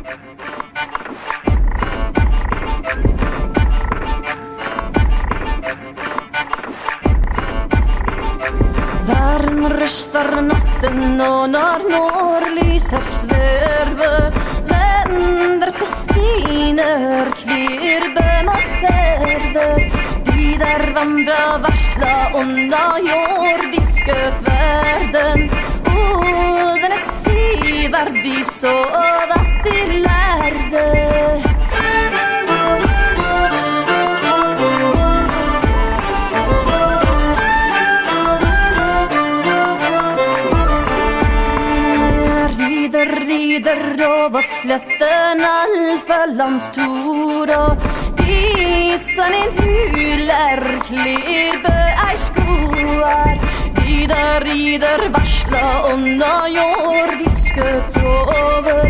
Varm röstar natten och när norrlyser svärve vänder pestiner, klirberna server de där vandra varsla onna jordiske världen den sevärd de så att de lärde rider over sletten Alfalandstora Disan in hyler klirbe ei skoar De der rider varsla onna jordiske tover